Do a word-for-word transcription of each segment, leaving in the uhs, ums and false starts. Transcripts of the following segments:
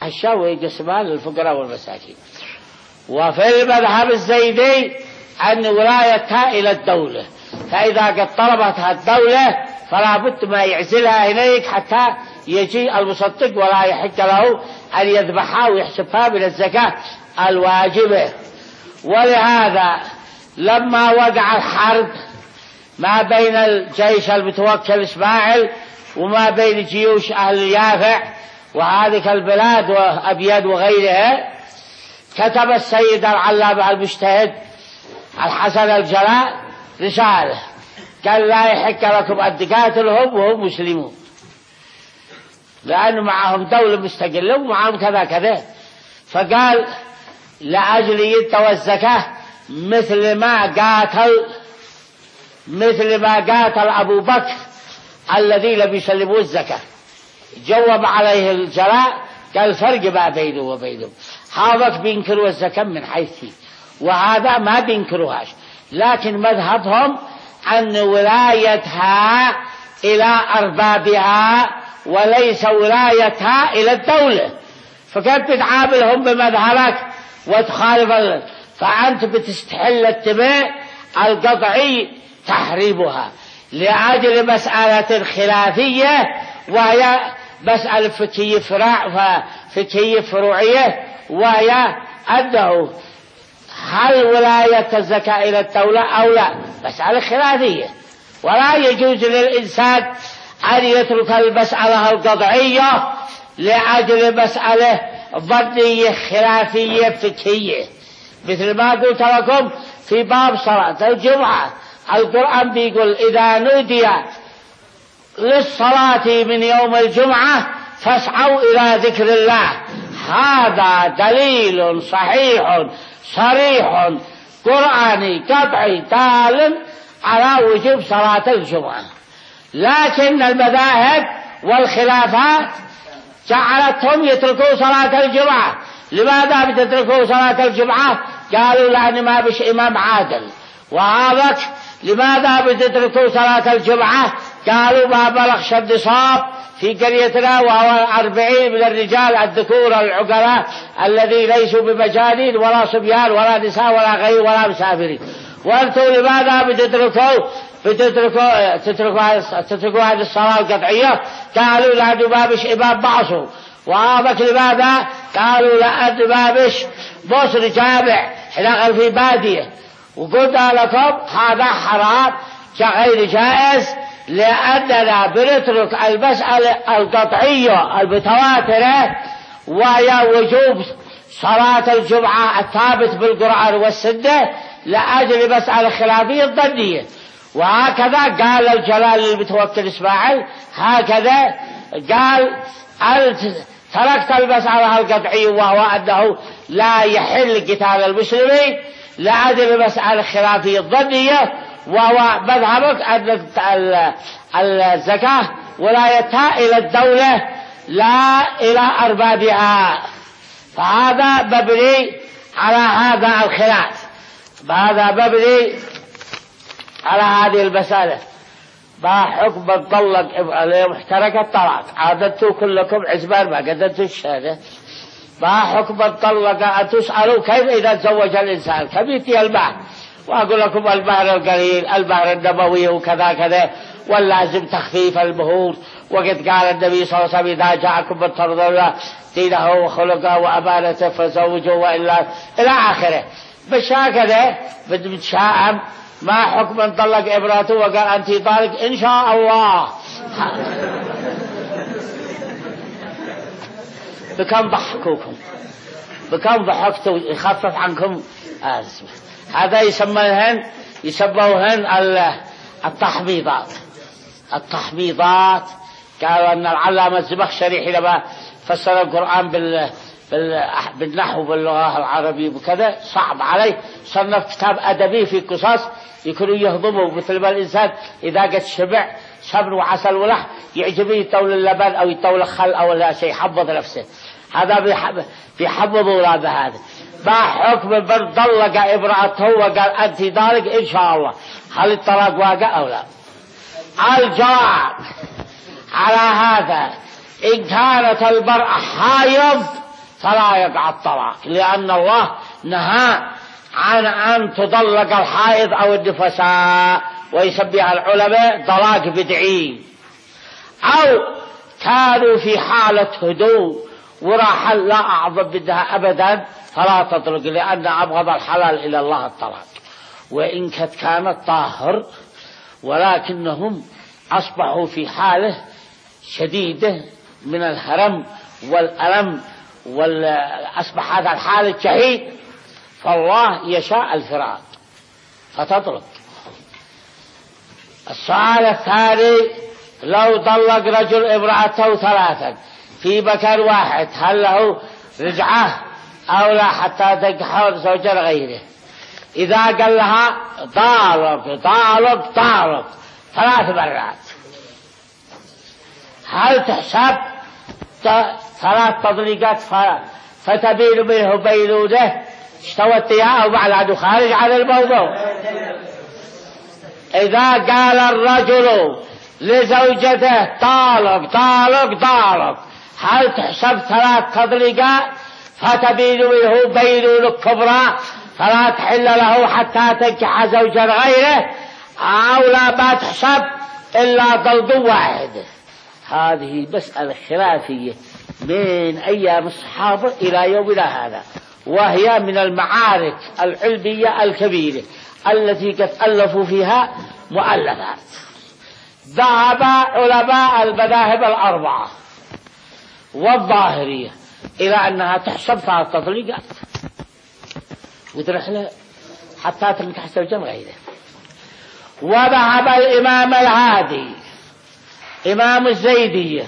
الشهوة يقسمها للفقراء والمساكين. وفي المذهب الزيدي أن ولايتها إلى الدولة، فإذا قد طلبتها الدولة فلا بد ما يعزلها إليك حتى يجي المصدق، ولا يحق له أن يذبحها ويحسبها من الزكاة الواجبة. ولهذا لما وقع الحرب ما بين الجيش المتوكل إسماعيل وما بين جيوش أهل يافع وهذه البلاد وأبياد وغيرها، كتب السيد العلامة المجتهد الحسن الجلاء رسالة قال لا يحق لكم أن تقاتلهم وهم مسلمون، لأن معهم دولة مستقلة ومعهم كذا كذا. فقال لأجل يدوا الزكاة مثل ما قاتل مثل ما قاتل أبو بكر الذي لم يسلموا الزكاة. جواب عليه الجلاء قال فرق ما بينه وبينهم، هذاك بينكروا الزكاة من حيث وهذا ما بينكروهاش، لكن مذهبهم أن ولايتها إلى أربابها وليس ولايتها إلى الدولة. فكيف بتعاملهم بمذهبك وتخالف؟ فأنت بتستحل الدماء القطعي تحريبها لأجل مسألة خلافية، وهي مسألة فقهية فراع فقهية فروعية، وهي أنه هل ولاية الزكاة إلى الدولة أو لا، مسألة خلافية. ولا يجوز للإنسان أن يترك المسألة القطعية لأجل مسألة ظنية خلافية فقهية. مثل ما قلت لكم في باب صلاة الجمعة، القرآن بيقول إذا نودي للصلاة من يوم الجمعة فاسعوا إلى ذكر الله. هذا دليل صحيح صريح قرآني قطعي دال على وجوب صلاة الجمعة. لكن المذاهب والخلافات جعلتهم يتركوا صلاة الجمعة. لماذا بتتركوا صلاة الجمعة؟ قالوا لأن ما بش إمام عادل. وهذا لماذا بتتركوا صلاة الجمعة؟ قالوا ما بلغش النصاب في قريتنا، وهو أربعين من الرجال الذكور العقلاء الذي ليسوا بمجانين ولا صبيان ولا نساء ولا غير ولا مسافرين. وأنتم لماذا بتتركوا بتتركوا تتركوا تتركوا هذه الصلاة القطعية؟ قالوا لأن ما بش إمام معصوم. وهذا لماذا؟ قالوا لأن ما بش مصر جامع حلقا في بادية. وقلنا لكم هذا حرام غير جائز، لأننا بنترك المسألة القطعية المتواترة وهي وجوب صلاة الجمعة الثابت بالقرآن والسنة لأجل مسألة خلافية ظنية. وهكذا قال الجلال المتوكل إسماعيل، هكذا قال تركت المسألة القطعية وهو أنه لا يحل قتال المسلمين لأجل مسألة خلافية ظنية، وهو مذهبك أن الزكاة ولايتها إلى الدولة لا إلى أربابها. فهذا مبني على هذا الخلاف، هذا مبني على هذه المسألة. ما حكم الطلق محترك الطلاق؟ عادتوا كلكم عزبان ما قدرتوا الشهادة. ما حكم الطلق؟ أن تسألوا كيف إذا تزوج الإنسان كبيتي المهر، وأقول لكم المهر القليل المهر النبوي وكذا كذا، واللازم تخفيف المهور. وقد قال النبي صلى الله عليه وسلم إذا جاءكم من ترضون دينه وخلقه وأمانته فزوجوه، وإلا إلى آخره. مش هكذا بتشائم. ما حكم ان طلق ابراته وقال انت طالق ان شاء الله؟ بكم ضحكوكم، بكم ضحكتوا يخفف عنكم آزمة. هذا يسمونهن يسموهن التحبيضات. التحبيضات قالوا ان العلامة الزمخشري حينما فسر القرآن بال بالنحو باللغة العربية وكذا صعب عليه، صنف كتاب أدبي في قصص يكونوا يهضموا، مثل ما الإنسان إذا قد شبع سمن وعسل ولحم يعجبه يطول اللبن أو يطول الخل أو لا شيء، يحبض نفسه. هذا بيحبض أولاده. هذا ما حكم من طلق امرأته وقال أنت ذلك إن شاء الله؟ هل الطلاق واقع أو لا؟ الجواب على هذا إن كانت المرأة حائض فلا يقع الطلاق، لأن الله نهى عن أن تطلق الحائض أو النفساء، ويسميها العلماء طلاق بدعي. أو كانوا في حالة هدوء وراحة لا أعظم منها أبدا فلا تطلق، لأن أبغض الحلال إلى الله الطلاق. وإن كانت طاهر ولكنهم أصبحوا في حالة شديدة من الهرم والألم، وأصبح هذا الحال الشهيد، فالله يشاء الفراق فتطلق. السؤال الثاني: لو طلق رجل امرأته ثلاثا في مكان واحد هل له رجعة أو لا حتى تنكح زوجا غيره؟ إذا قال لها طالق طالق طالق ثلاث مرات هل تحسب ثلاث تطليقات فتبين منه بينونه اشتوت إياه وبعد خارج عن الموضوع؟ إذا قال الرجل لزوجته طالق طالق طالق هل تحسب ثلاث تطليقات فتبين منه بينونة كبرى فلا تحل له حتى تنكح زوجا غيره، أو لا ما تحسب إلا طلق واحد؟ هذه مسألة خلافية من أيام الصحابة إلى يومنا هذا، وهي من المعارك العلمية الكبيرة التي قد ألفوا فيها مؤلفات. ذهب علماء المذاهب الأربعة والظاهرية إلى أنها تحسب ثلاث تطليقات وترحل حتى تنكح زوجا غيره. وذهب الإمام الهادي إمام الزيدية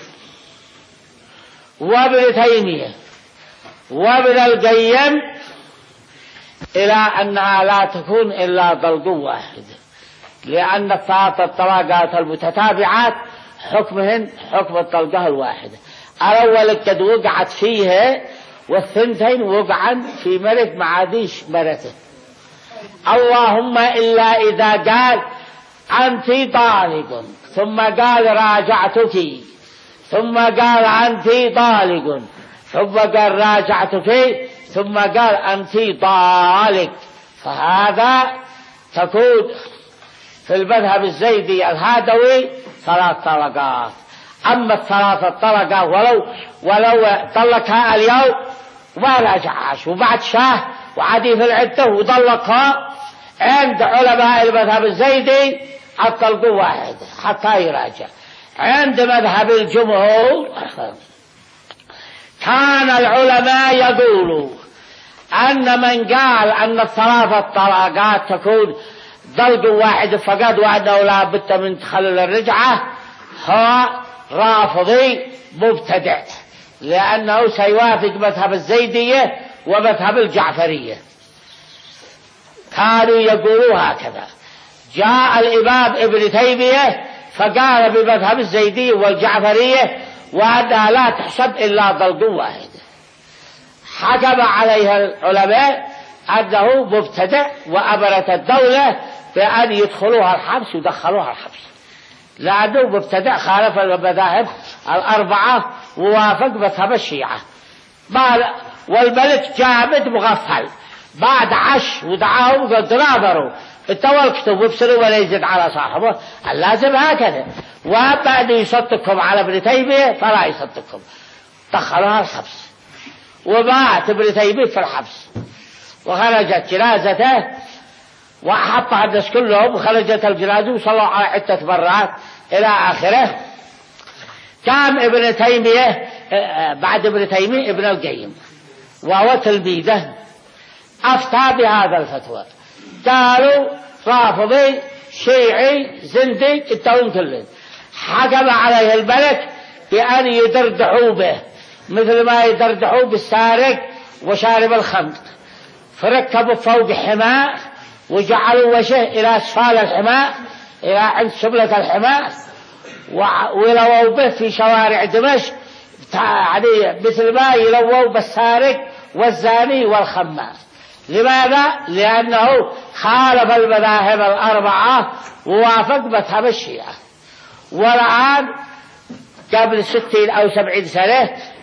وابن تيمية وابن القيم إلى أنها لا تكون إلا طلق واحد، لأن الثلاث الطلاقات المتتابعات حكمهن حكم الطلقة الواحدة. الأول قد وقعت فيها والثنتين وقعا في ملك معاديش مرته، اللهم إلا إذا قال أنت طالق ثم قال راجعتك ثم قال أنت طالق ثم قال راجعتك ثم قال أنت طالق، فهذا تكون في المذهب الزيدي الهادوي ثلاث طلقات. أما الثلاثة طلقات ولو ولو طلقها اليوم وما راجعهاش وبعد شهر وعادي في العدة وطلقها، عند علماء المذهب الزيدي الطلق واحد حتى يراجع. عند مذهب الجمهور كان العلماء يقولوا أن من قال أن الثلاثة طلقات تكون طلق واحد فقط وأنه لا بد من تخلل الرجعة هو رافضي مبتدع، لأنه سيوافق مذهب الزيدية ومذهب الجعفرية. كانوا يقولوا هكذا. جاء الإمام ابن تيمية فقال بمذهب الزيدية والجعفرية وأنها لا تحسب إلا طلق واحد. حكم عليها العلماء أنه مبتدع، وأمرت الدولة بأن يدخلوها الحبس ودخلوها الحبس، لأنه مبتدع خالف المذاهب الأربعة ووافق مذهب الشيعة. والملك جامد مغفل بعد عش ودعاهم وقد ناظروا التوال كتب وابسلوا ولا يزد على صاحبه، اللازم هكذا. وأما أن يصدقكم على ابن تيمية فلا يصدقكم، دخلوها الحبس ومات ابن تيمية في الحبس، وخرجت جنازته وحطها الناس كلهم وخرجت الجنازة وصلوا على عدة مرات إلى آخره. كان ابن تيمية بعد ابن تيمية ابن القيم وهو تلميذه أفتى بهذا الفتوى، قالوا رافضي شيعي زنديق التون كله. حكم عليه الملك بأن يدردحوا به مثل ما يدردحوا بالسارق وشارب الخمر، فركبوا فوق حماء وجعلوا وجهه إلى أسفل الحماء إلى عند سبلة الحماء، ولووا به في شوارع دمشق يعني مثل ما يلووا بالسارق والزاني والخماس. لماذا؟ لأنه خالف المذاهب الأربعة ووافق مذهب الشيعة. والآن قبل ستين أو سبعين سنة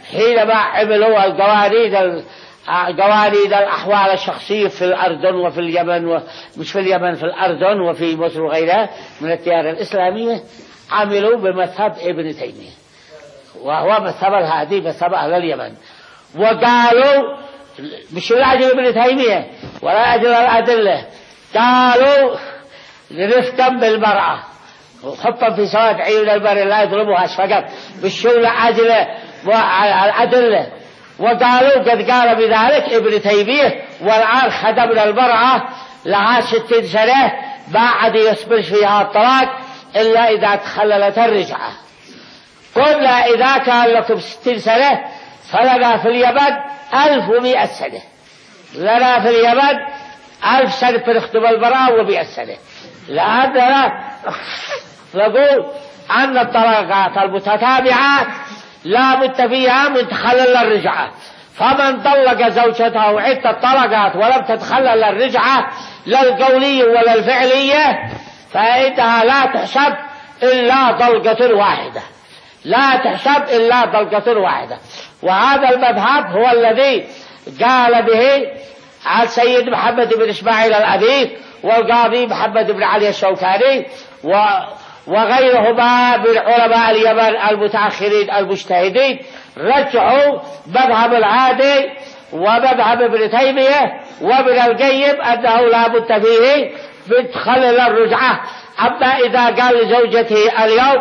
حينما عملوا القوانين قوانين الأحوال الشخصية في الأردن وفي اليمن، مش في اليمن، في الأردن وفي مصر وغيرها من التيار الإسلامية، عملوا بمذهب ابن تيمية، وهو مذهب الهادي، مذهب أهل اليمن. وقالوا مش لأجل ابن تيمية ولا أجل الأدلة، قالوا رفقا بالمرأة وحطا في سواد عيون المرأة لا يضربها فقط بالشو لأجل الأدلة. وقالوا قد قال بذلك ابن تيمية، والآن خدمنا المرأة لها ستين سنة بعد يصبر فيها الطلاق إلا إذا تخللت الرجعة. قلنا إذا كان لكم ستين سنة فلنا في اليمن ألف ومئة سنة، لنا في اليمن ألف سنة بنخدم المرأة ومئة سنة، لأننا نقول أن الطلاقات المتتابعات لا بد فيها من تخلل الرجعة، فمن طلق زوجته عدة طلقات ولم تتخلل الرجعة لا القولية ولا الفعلية فإنها لا تحسب إلا طلقة واحدة، لا تحسب إلا طلقة واحدة. وهذا المذهب هو الذي قال به السيد محمد بن إسماعيل الأديب والقاضي محمد بن علي الشوكاني وغيرهما من علماء اليمن المتأخرين المجتهدين، رجعوا مذهب الهادي ومذهب ابن تيمية وابن القيم أنه لا بد فيه من تخلل الرجعة. أما إذا قال لزوجته اليوم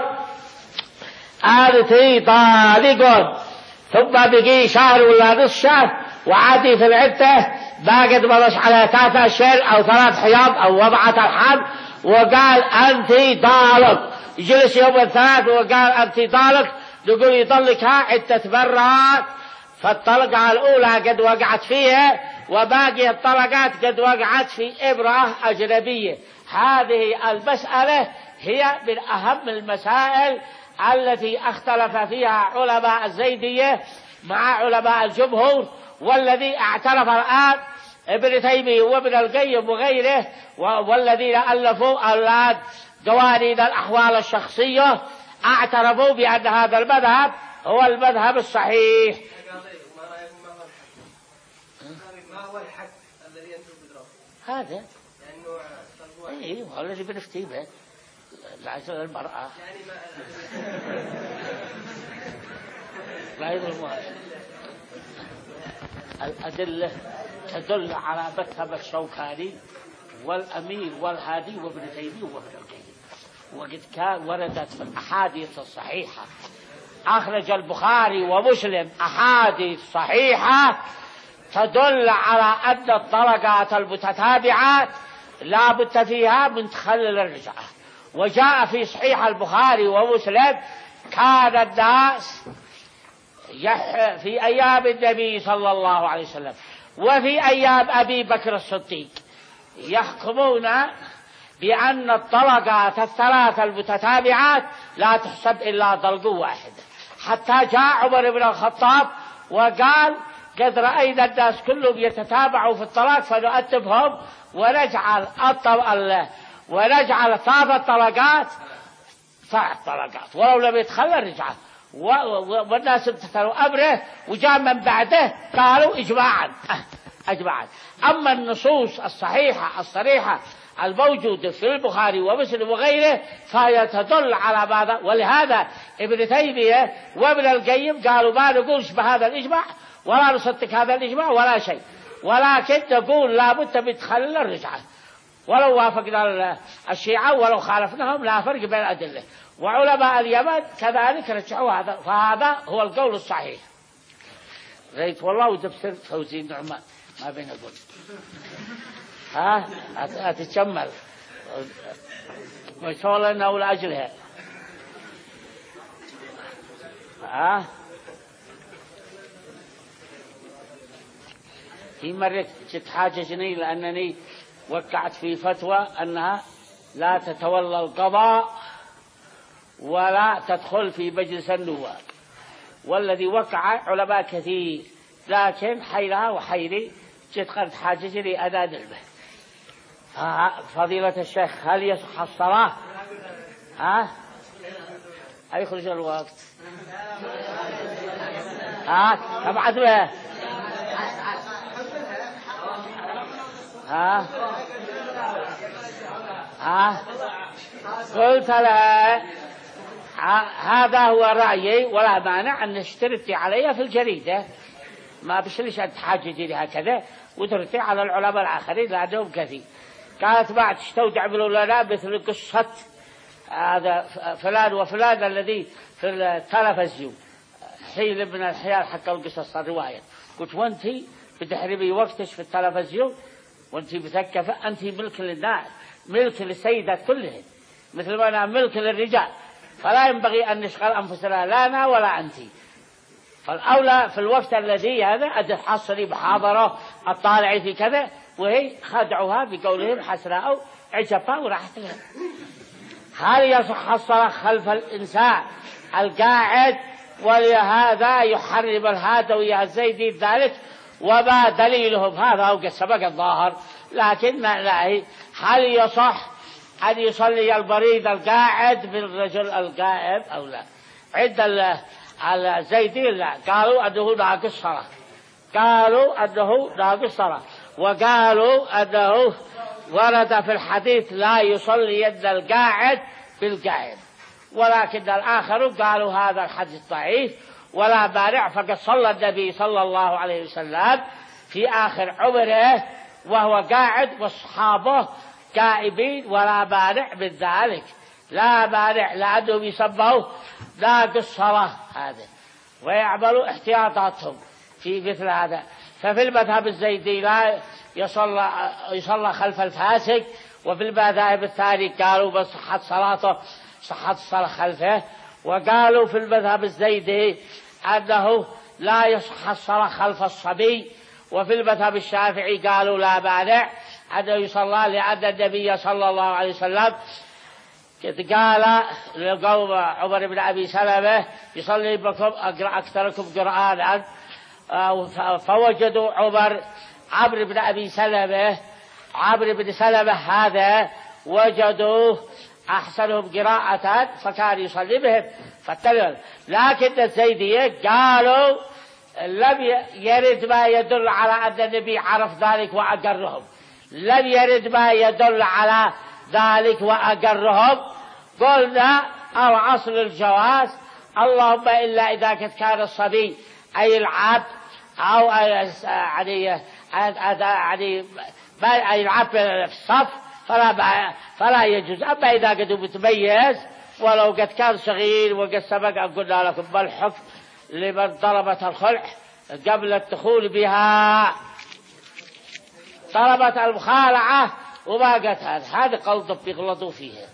أنت طالق ثم بقي شهر ولا نصف شهر وعادي في العدة ما قد مضى على ثلاث أشهر أو ثلاث حيض أو وضعت الحمل وقال أنت طالق، جلس يوم الثلاث وقال أنت طالق، نقول يطلقها عدة مرات، فالطلقة الأولى قد وقعت فيها وباقي الطلقات قد وقعت في امرأة أجنبية. هذه المسألة هي من أهم المسائل التي اختلف فيها علماء الزيدية مع علماء الجمهور، والذي اعترف الآن ابن تيمية وابن القيم وغيره والذين ألفوا الآن قوانين الأحوال الشخصية اعترفوا بأن هذا المذهب هو المذهب الصحيح. ما هو الحد الذي أنتم تدرسون؟ هذا ايه هو الذي بنفتي به العزل المرأة يعني لا يظلمها. الأدلة تدل على مذهب الشوكاني والأمير والهادي وابن تيمية وابن القيم، وقد كان وردت في الأحاديث الصحيحة، أخرج البخاري ومسلم أحاديث صحيحة تدل على أن الطلقات المتتابعات لا بد فيها من تخلل الرجعة. وجاء في صحيح البخاري ومسلم كان الناس في أيام النبي صلى الله عليه وسلم وفي أيام أبي بكر الصديق يحكمون بأن الطلقات الثلاث المتتابعات لا تحسب إلا طلق واحد، حتى جاء عمر بن الخطاب وقال قد رأينا الناس كلهم يتتابعوا في الطلاق فنؤدبهم ونجعل الطلق ونجعل ثلاث طلقات ثلاث طلقات ولو لم يتخلى الرجعة، والناس امتثلوا أمره. وجاء من بعده قالوا إجماعا أجماعا. أما النصوص الصحيحة الصريحة الموجودة في البخاري ومسلم وغيره فهي تدل على ماذا؟ ولهذا ابن تيمية وابن القيم قالوا ما نقولش بهذا الإجماع ولا نصدق هذا الإجماع ولا شيء، ولكن نقول لا بد من تخلل الرجعة، ولو وافقنا الشيعة ولو خالفناهم لا فرق بين الأدلة. وعلماء اليمن كذلك رجعوا هذا، فهذا هو القول الصحيح. ريت والله ودبسر فوزي النعمان ما بين أقول ها أتتشمل وشغلنا ولا أجلها ها. في مرة تتحاججني لأنني وقعت في فتوى أنها لا تتولى القضاء ولا تدخل في مجلس النواب، والذي وقع علماء كثير، لكن حيرها وحيري جت قد حاججني أنا نلبه. فضيلة الشيخ هل يصح الصلاة؟ ها؟ هل يخرج الوقت؟ ها تبعت به ها ها قلت لها هذا هو رأيي ولا مانع أن اشترطي علي في الجريدة، ما بشلش أن تحاججي لي هكذا وترتي على العلماء الآخرين لأنهم كثير. قالت بعد تستودع لنا مثل قصة هذا فلان وفلان الذي في التلفزيون حيل من الحيال حق القصص الرواية. قلت وانتي بتحرمي وقتش في التلفزيون وانتي مثقفة، أنتي ملك للناس، ملك للسيدات كلهن مثل ما أنا ملك للرجال، فلا ينبغي أن نشغل أنفسنا لا أنا ولا أنتي. فالأولى في الوقت الذي هذا أن تحصلي محاضرة الطالعي في كذا، وهي خدعوها بقولهم حسراء عجبها وراحت لها. هل يصح الصلاة خلف الإنسان القاعد؟ ولهذا يحرم الهادوي الزيدي ذلك، وما دليلهم هذا وقد سبق الظاهر. لكن لا، هل يصح أن يصلي المريض القاعد بالرجل القائم أو لا؟ عند الزيدي لا، قالوا أنه ناقص الصلاة، قالوا أنه ناقص الصلاة، وقالوا أنه ورد في الحديث لا يصلي القاعد بالقائم. ولكن الآخر قالوا هذا الحديث ضعيف ولا مانع، فقد صلى النبي صلى الله عليه وسلم في آخر عمره وهو قاعد والصحابة قائمين، ولا مانع من ذلك، لا مانع، لأنهم يسموه ناقص الصلاة هذا ويعملوا احتياطاتهم في مثل هذا. ففي المذهب الزيدي لا يصلى, يصلى خلف الفاسق، وفي المذاهب الثاني قالوا بصحة صلاته صحة الصلاة خلفه، وقالوا في المذهب الزيدي أنه لا يصح الصلاة خلف الصبي، وفي المذهب الشافعي قالوا لا مانع أنه يصلى، لأن النبي صلى الله عليه وسلم قال لقوم عمر بن أبي سلمة يصلي بكم أقرأ أكثركم قرآنا، فوجدوا عمر عمرو بن أبي سلمة عمرو بن سلمة هذا وجدوه أحسنهم قراءة فكان يصلي بهم فاتبعوا. لكن الزيدية قالوا لم يرد ما يدل على أن النبي عرف ذلك وأقرهم، لم يرد ما يدل على ذلك وأقرهم. قلنا الأصل الجواز، اللهم إلا إذا كان الصبي أي العبد أو يعني يعني أي العبد في الصف فلا فلا يجوز. أما إذا قد متميز ولو قد كان صغير وقد سبق أن قلنا لكم ما الحكم لمن ضربت الخلع قبل الدخول بها، ضربت المخالعة وما قتل، هذا قلب بيغلطوا فيها.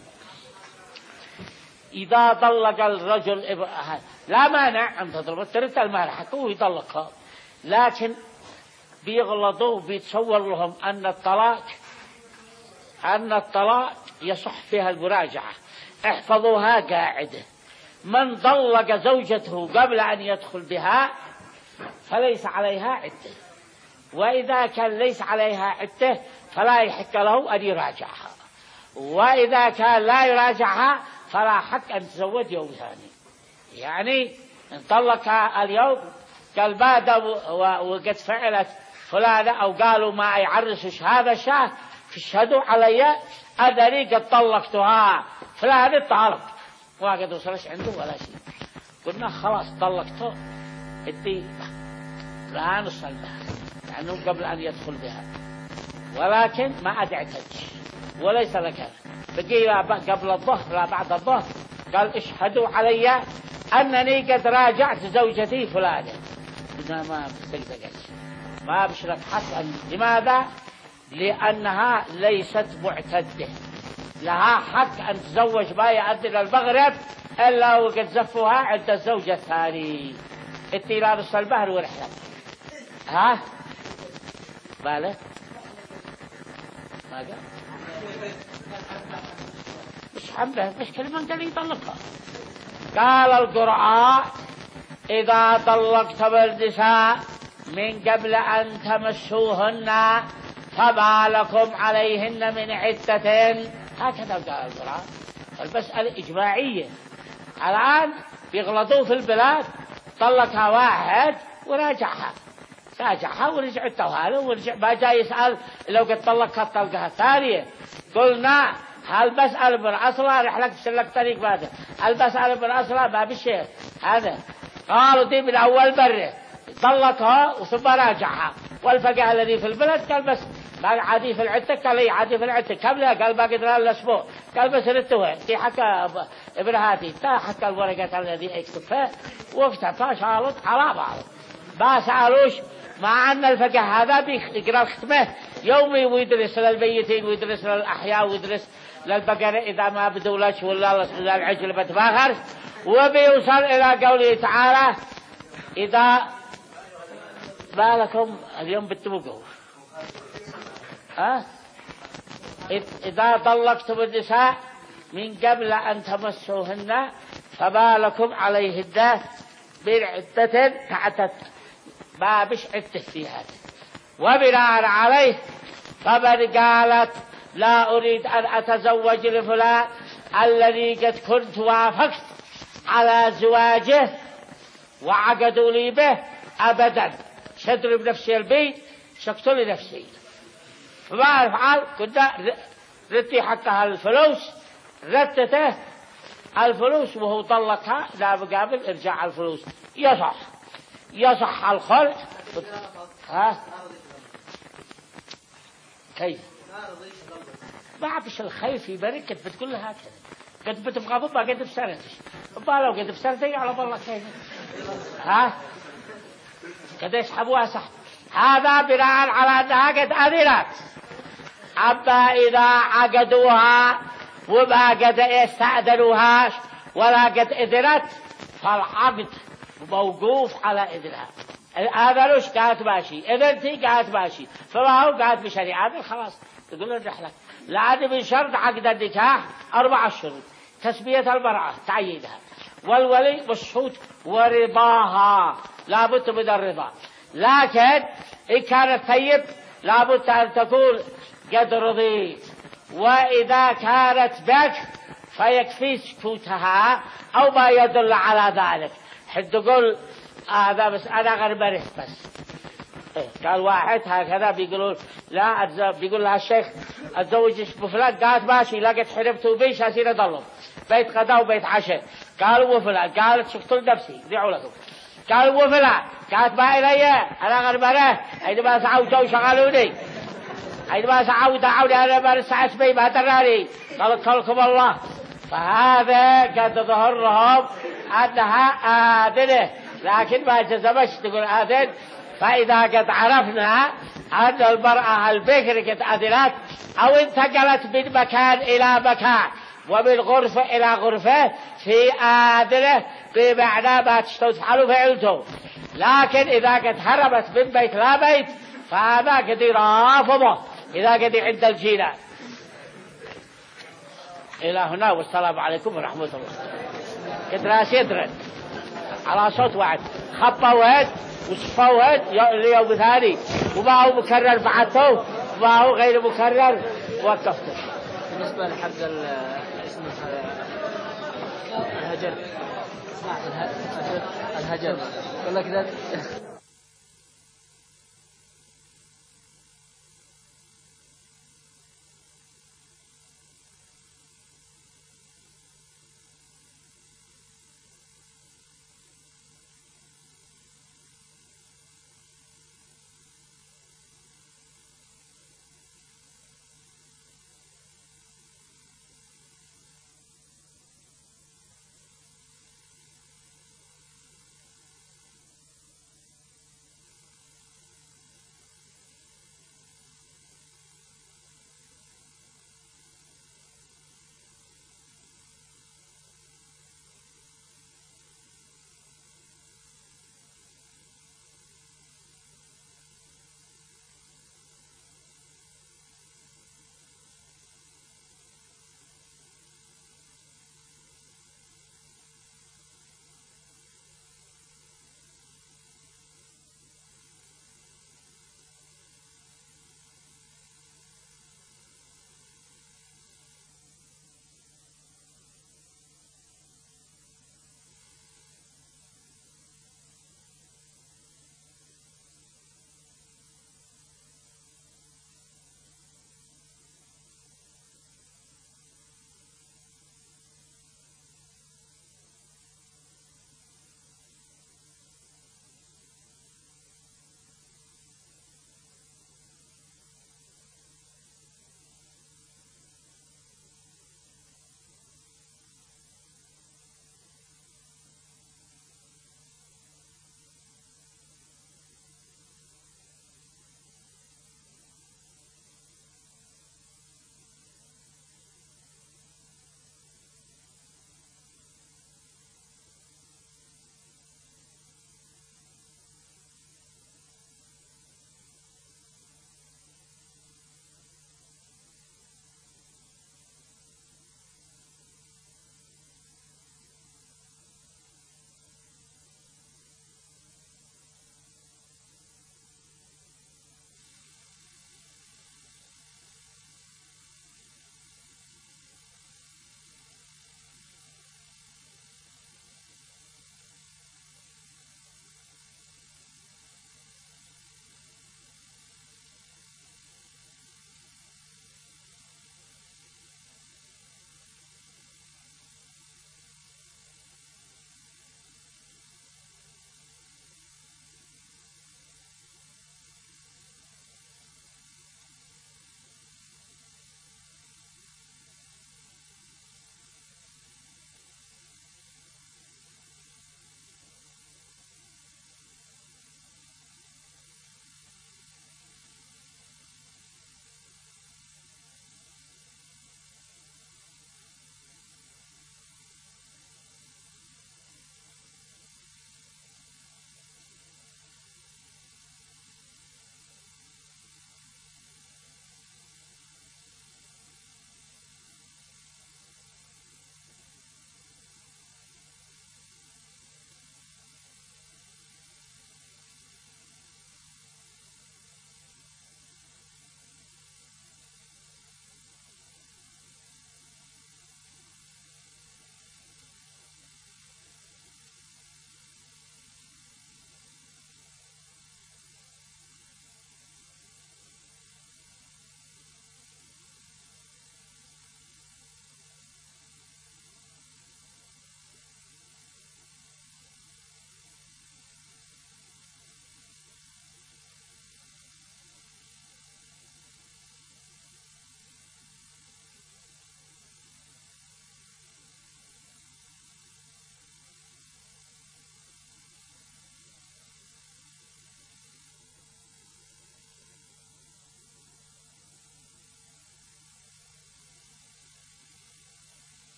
إذا طلق الرجل لا مانع أن تضرب ترد المال حقه يطلقها، لكن بيغلطوا بيتصور لهم أن الطلاق أن الطلاق يصح فيها المراجعة. احفظوها قاعدة: من طلق زوجته قبل أن يدخل بها فليس عليها عدة، وإذا كان ليس عليها عدة فلا يحق له أن يراجعها، وإذا كان لا يراجعها فلا حق أن تزوج يوم ثاني. يعني انطلقها اليوم قال بعد وقد فعلت فلانة أو قالوا ما يعرسش هذا الشهر فاشهدوا علي أدري قد طلقتها فلانة طالق وقد وصلش عنده ولا شيء. قلنا خلاص طلقته انتي لا نصل بها لأنه قبل أن يدخل بها، ولكن ما أدعتج وليس لك بقي قبل الظهر لا بعد الظهر قال اشهدوا علي أنني قد راجعت زوجتي فلانة. قلنا ما بصدقك ما بشرك حق. لماذا؟ لأنها ليست معتدة، لها حق أن تزوج ما يؤدي المغرب إلا وقد زفوها عند الزوجة الثاني. التيران الصلبهر ورحلة ها باله ما قال مش حمله مش كلمة قال يطلقها. قال القرآن: إذا طلقتم النساء من قبل أن تمسوهن فما لكم عليهن من عدة. هكذا قال القرآن. المسألة إجماعية. الآن بيغلطوا في البلاد طلقها واحد وراجعها راجعها ورجعت هذا ورجع ما جاي يسأل لو قد طلقها الطلقة الثانية. قلنا هل بسأل ابن أصلا رحلك سلك طريق بعده هل بسأل ابن أصلا ما بشيء هذا. قالوا دي من أول مرة طلقها وثم راجعها. والفقيه الذي في البلد قال بس ما عادي في العدة قال لي عادي في العدة كملها قال ما قدر الأسبوع قال بس ردتوها تي حكى ابن هاتي تا حكى الورقة الذي يكتب فيها وافتتها شالت على بعض ما سألوش. مع أن الفقيه هذا بيقرأ الختمة يومي ويدرس للميتين ويدرس للأحياء ويدرس للبقرة إذا ما بدولش ولا العجل بتباخر. وبيوصل إلى قوله تعالى إذا ما لكم اليوم بتبقوا أه؟ إذا طلقتم النساء من قبل أن تمسوهن فما لكم عليهن من عدة تعتد ما بش عدة فيها. وبناء عليه فمن قالت لا أريد أن أتزوج لفلان الذي قد كنت وافقت على زواجه وعقدوا لي به أبدا شدر بنفسي البيت شقتل نفسي فما أفعل كنا ردي حقها الفلوس ردته الفلوس وهو طلقها لا مقابل ارجع الفلوس يصح يصح الخلع. ها كيف ما فيش الخير في بركة بتقول لها كده قد بتبغى بابا قد بسرتش بابا لو قد بسرتي على بالله كيف ها كده يسحبوها صح. هذا بناء على أنها قد أذنت. أما إذا عقدوها وما قد استأذنوهاش ولا قد أذنت فالعقد موقوف على إذنها. أذنوش قاعد ماشي إذنتي قاعد ماشي فما هو قاعد بشريعة خلاص تقول له نحلك. لعد من شرط عقد النكاح أربع شروط تسمية المرأة تعيينها والولي والشهود ورضاها لابد من الرضا. لكن إن كانت طيب لابد أن تكون قد رضيت. وإذا كانت بك فيكفي سكوتها أو ما يدل على ذلك. حد تقول هذا بس أنا غربره بس قال واحد هكذا بيقولون لا بيقول لها الشيخ أتزوج بفلان قالت ماشي لقيت حربته بيش أسير أضلم بيت غدا وبيت عشاء. قالوا وفلان قالت شقتل نفسي دعوا لكم. قالوا وفلان قالت ما إلي أنا غربره عندما سعودوا شغلوني عندما سعودوا دعوني أنا برس عسبي ما دراني قالت كلكم الله. فهذا قد ظهر لهم أنها آذنه لكن ما جزمش تقول آذن. فإذا قد عرفنا أن المرأة البكر قد أذنت أو انتقلت من مكان إلى مكان ومن غرفة إلى غرفة في آذنه بمعنى ما تفعلوا فعلته. لكن إذا قد هربت من بيت لا بيت فهذا قد رافضه إذا قد عند الجيران. إلى هنا والسلام عليكم ورحمة الله. قد راس يدرن على صوت واحد خطة واحد وصفة واحد اليوم ثاني وما هو مكرر بعده وما هو غير مكرر وقفته. بالنسبة لحق اسمه الهجر الهجر الهجر ولا كذا